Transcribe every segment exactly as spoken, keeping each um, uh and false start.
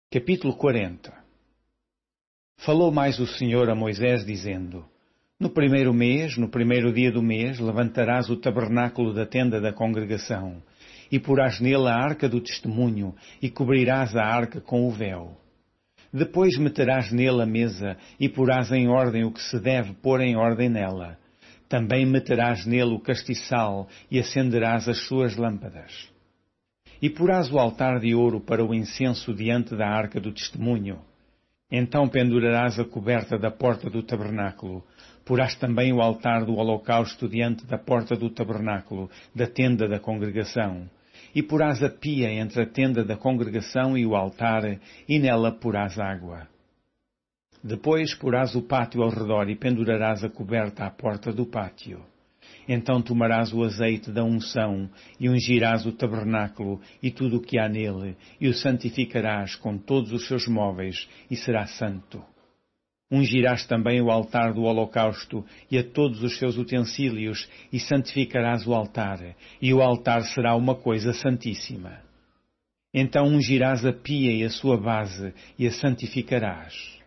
Capítulo quarenta. Falou mais o Senhor a Moisés, dizendo: No primeiro mês, no primeiro dia do mês, levantarás o tabernáculo da tenda da congregação, e porás nele a arca do testemunho, e cobrirás a arca com o véu. Depois meterás nele a mesa, e porás em ordem o que se deve pôr em ordem nela. Também meterás nele o castiçal, e acenderás as suas lâmpadas. E porás o altar de ouro para o incenso diante da arca do testemunho. Então pendurarás a coberta da porta do tabernáculo. Porás também o altar do holocausto diante da porta do tabernáculo, da tenda da congregação. E porás a pia entre a tenda da congregação e o altar, e nela porás água. Depois porás o pátio ao redor e pendurarás a coberta à porta do pátio. Então tomarás o azeite da unção, e ungirás o tabernáculo e tudo o que há nele, e o santificarás com todos os seus móveis, e será santo. Ungirás também o altar do holocausto e a todos os seus utensílios, e santificarás o altar, e o altar será uma coisa santíssima. Então ungirás a pia e a sua base, e a santificarás.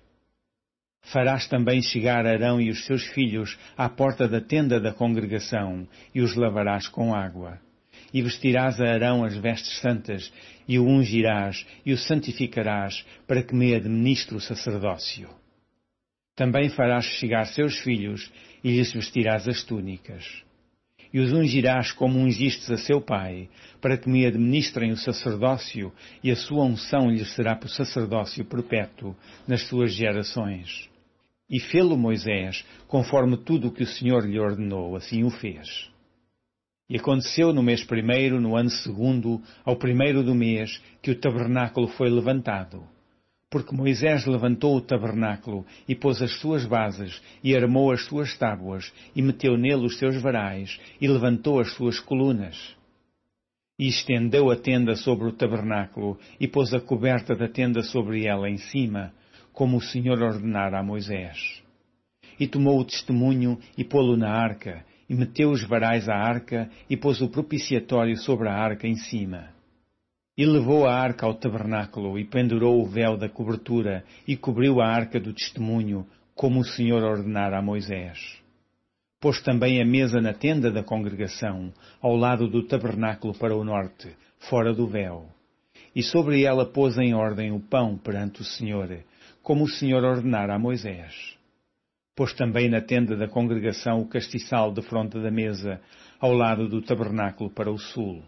Farás também chegar Arão e os seus filhos à porta da tenda da congregação, e os lavarás com água. E vestirás a Arão as vestes santas, e o ungirás, e o santificarás, para que me administre o sacerdócio. Também farás chegar seus filhos, e lhes vestirás as túnicas. E os ungirás como ungistes a seu pai, para que me administrem o sacerdócio, e a sua unção lhes será por sacerdócio perpétuo nas suas gerações. E fê-lo Moisés, conforme tudo o que o Senhor lhe ordenou, assim o fez. E aconteceu no mês primeiro, no ano segundo, ao primeiro do mês, que o tabernáculo foi levantado. Porque Moisés levantou o tabernáculo, e pôs as suas bases, e armou as suas tábuas, e meteu nele os seus varais, e levantou as suas colunas. E estendeu a tenda sobre o tabernáculo, e pôs a coberta da tenda sobre ela em cima, como o Senhor ordenara a Moisés. E tomou o testemunho, e pô-lo na arca, e meteu os varais à arca, e pôs o propiciatório sobre a arca em cima. E levou a arca ao tabernáculo, e pendurou o véu da cobertura, e cobriu a arca do testemunho, como o Senhor ordenara a Moisés. Pôs também a mesa na tenda da congregação, ao lado do tabernáculo para o norte, fora do véu. E sobre ela pôs em ordem o pão perante o Senhor, como o Senhor ordenara a Moisés. Pôs também na tenda da congregação o castiçal defronte da mesa, ao lado do tabernáculo para o sul.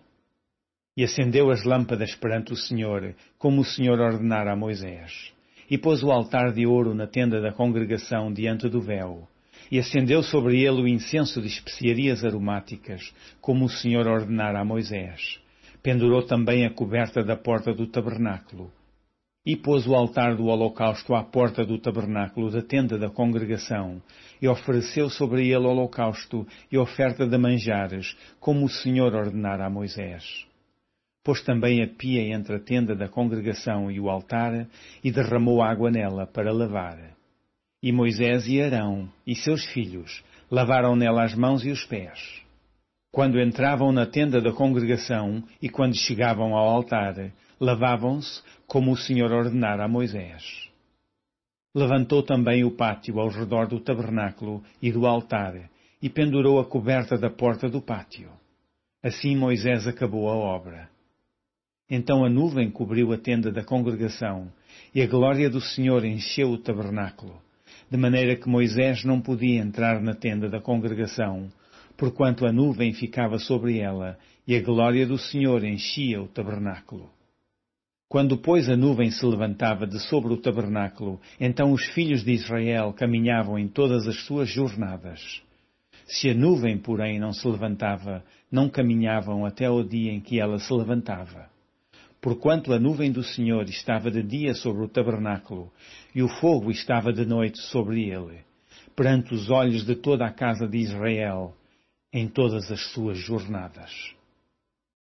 E acendeu as lâmpadas perante o Senhor, como o Senhor ordenara a Moisés. E pôs o altar de ouro na tenda da congregação diante do véu. E acendeu sobre ele o incenso de especiarias aromáticas, como o Senhor ordenara a Moisés. Pendurou também a coberta da porta do tabernáculo. E pôs o altar do holocausto à porta do tabernáculo da tenda da congregação, e ofereceu sobre ele holocausto e oferta de manjares, como o Senhor ordenara a Moisés. Pôs também a pia entre a tenda da congregação e o altar, e derramou água nela para lavar. E Moisés e Arão e seus filhos lavaram nela as mãos e os pés. Quando entravam na tenda da congregação e quando chegavam ao altar, lavavam-se como o Senhor ordenara a Moisés. Levantou também o pátio ao redor do tabernáculo e do altar, e pendurou a coberta da porta do pátio. Assim Moisés acabou a obra. Então a nuvem cobriu a tenda da congregação, e a glória do Senhor encheu o tabernáculo, de maneira que Moisés não podia entrar na tenda da congregação, porquanto a nuvem ficava sobre ela, e a glória do Senhor enchia o tabernáculo. Quando, pois, a nuvem se levantava de sobre o tabernáculo, então os filhos de Israel caminhavam em todas as suas jornadas. Se a nuvem, porém, não se levantava, não caminhavam até o dia em que ela se levantava. Porquanto a nuvem do Senhor estava de dia sobre o tabernáculo, e o fogo estava de noite sobre ele, perante os olhos de toda a casa de Israel, em todas as suas jornadas.